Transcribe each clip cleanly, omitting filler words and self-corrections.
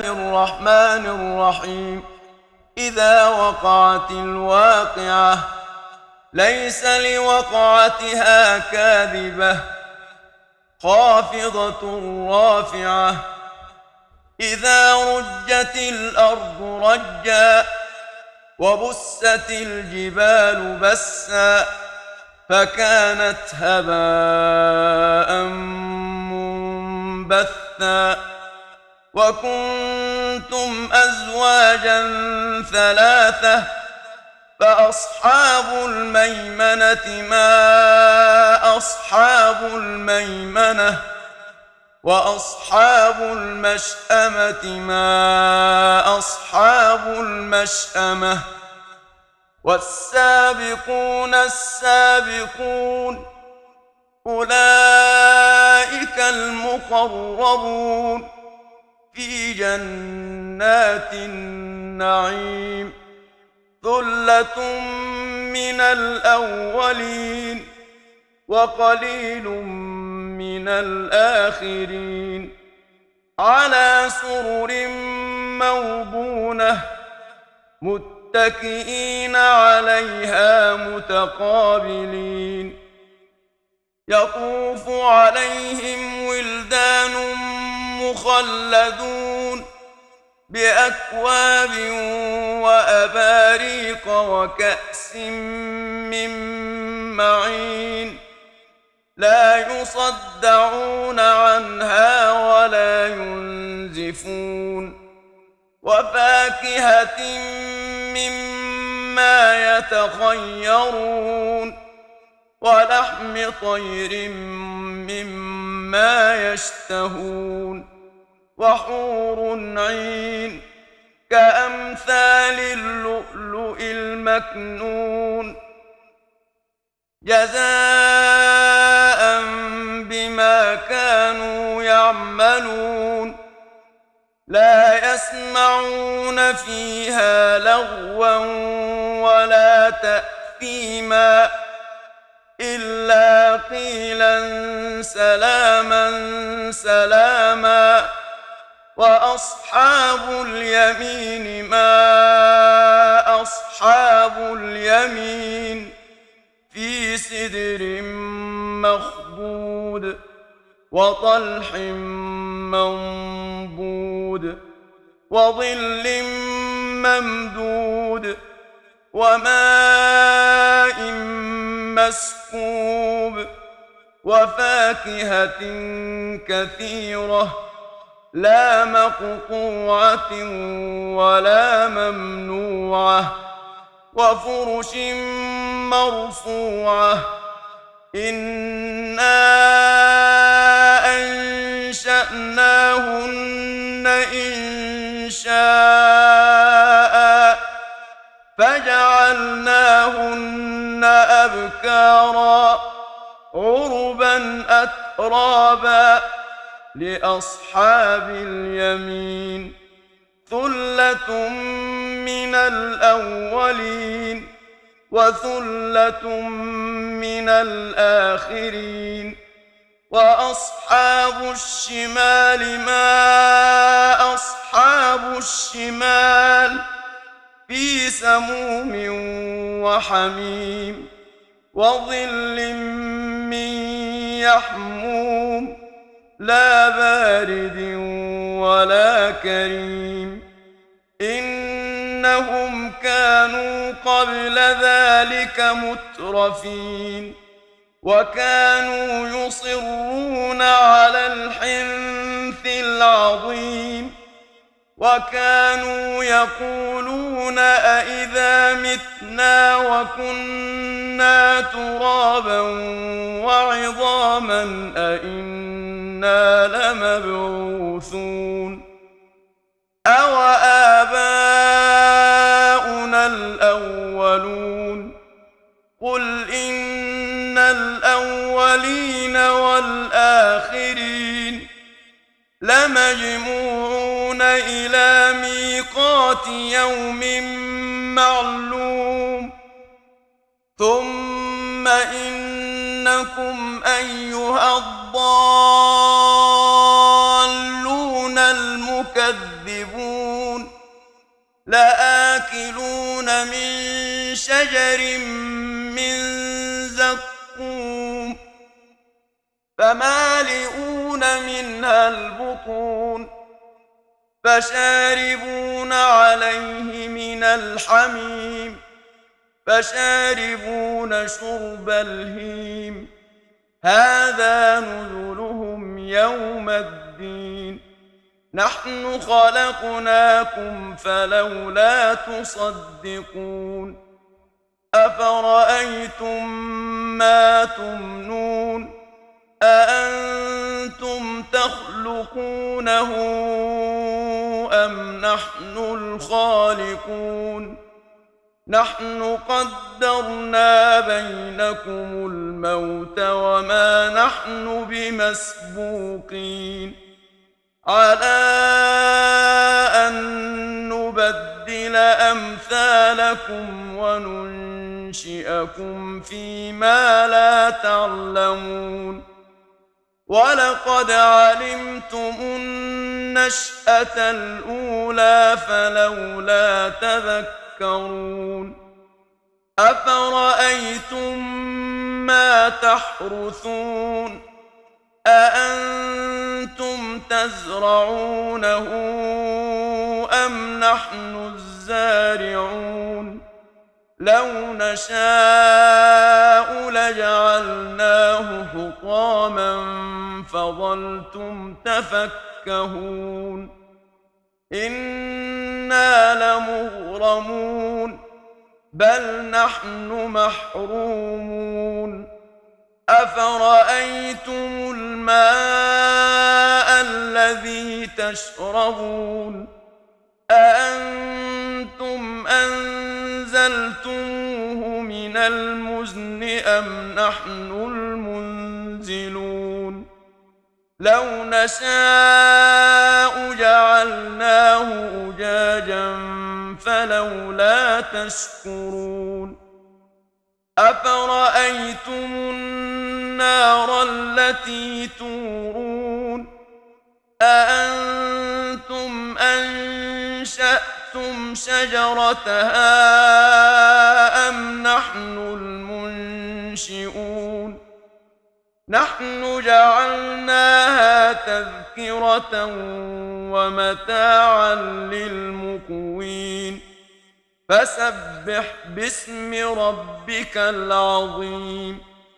الرحمن الرحيم. إذا وقعت الواقعة ليس لوقعتها كاذبة خافضة رافعة. إذا رجت الأرض رجا وبست الجبال بسا فكانت هباء منبثا. وكنتم أزواجا ثلاثة فأصحاب الميمنة ما أصحاب الميمنة وأصحاب المشأمة ما أصحاب المشأمة. والسابقون السابقون أولئك المقربون في جنات النعيم. ثلة من الأولين وقليل من الآخرين. على سرر موضونة متكئين عليها متقابلين. يطوف عليهم ولدان مخلدون بأكواب وأباريق وكأس من معين. لا يصدعون عنها ولا ينزفون. وفاكهة مما يتخيرون ولحم طير مما يشتهون. وحور عين كأمثال اللؤلؤ المكنون جزاء بما كانوا يعملون. لا يسمعون فيها لغوا ولا تأثيما إلا قيلا سلاما سلاما. وأصحاب اليمين ما أصحاب اليمين في سدر مخضود وطلح منضود وظل ممدود وماء مسكوب وفاكهة كثيرة لا مقطوعة ولا ممنوعة وفرش مرفوعة. إنا أنشأناهن إنشاء فجعلناهن أبكارا عربا أترابا لأصحاب اليمين. ثلة من الأولين وثلة من الآخرين. وأصحاب الشمال ما أصحاب الشمال في سموم وحميم وظل من يحموم لا بارد ولا كريم. إنهم كانوا قبل ذلك مترفين وكانوا يصرون على الحنث العظيم. وكانوا يقولون أإذا متنا وكنا ترابا وعظاما أإنا لمبعوثون أو آباؤنا الأولون. قل إن الأولين والآخرين لمجموعون إلى ميقات يوم معلوم. ثم إنكم أيها الضالون المكذبون لآكلون من شجر من زقوم فمالئون منها البطون فشاربون عليه من الحميم فشاربون شرب الهيم هذا نزلهم يوم الدين نحن خلقناكم فلولا تصدقون أفرأيتم ما تمنون أأنتم تخلقونه أم نحن الخالقون نحن قدرنا بينكم الموت وما نحن بمسبوقين على أن نبدل أمثالكم وننشئكم فيما لا تعلمون ولقد علمتم النشأة الأولى فلولا تذكرون أفرأيتم ما تحرثون أأنتم تزرعونه أم نحن الزارعون لو نشاء لجعلناه حطاما فظلتم تفكهون إنا لمغرمون بل نحن محرومون أفرأيتم الماء الذي تشربون أأنتم أنزلتموه من المزن أم نحن المنزلون لو نشاء جعلناه أجاجا فلولا تشكرون أفرأيتم النار التي تورون أأنتم أنشأتم شجرتها أم نحن المنشئون نحن جعلناها تذكرة ومتاعا للمقوين فسبح باسم ربك العظيم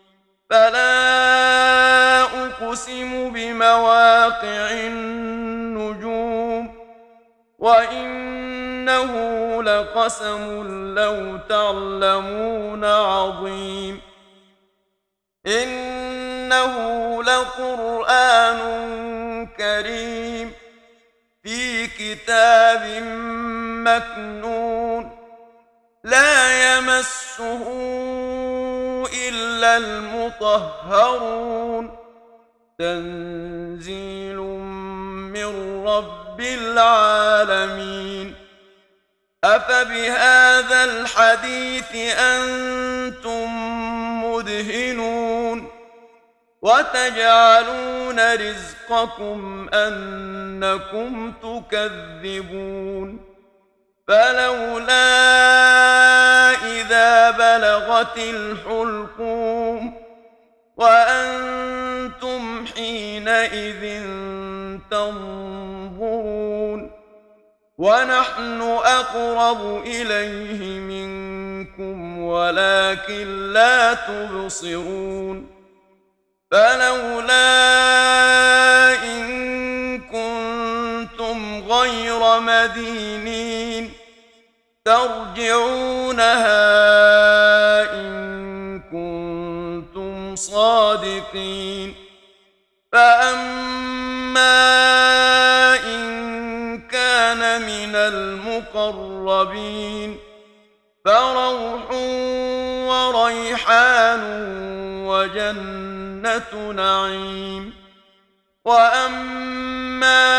فلا أقسم بمواقع النجوم وإنه لقسم لو تعلمون عظيم إنه لقرآن كريم في كتاب مكنون لا يمسه إلا المطهرون تنزيل من رب العالمين أفبهذا الحديث أنتم مدهنون وتجعلون رزقكم أنكم تكذبون فلولا إذا بلغت الحلقوم وأنتم حينئذ تنظرون ونحن أقرب إليه منكم ولكن لا تبصرون فلولا إن كنتم غير مدينين ترجعونها إن كنتم صادقين فأما إن كان من المقربين فروح وريحان وجنة نعيم وأما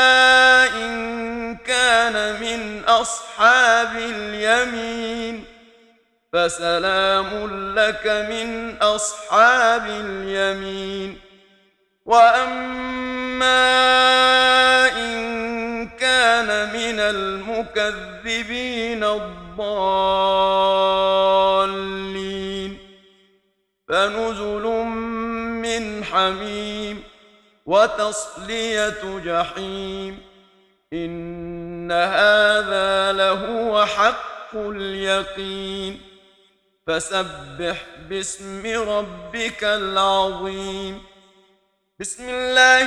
إن كان من أصحاب اليمين فسلام لك من أصحاب اليمين وأما إن كان من المكذبين الضالين فنزل من حميم وتصلية جحيم إن هذا لهو حق اليقين فسبح باسم ربك العظيم بسم الله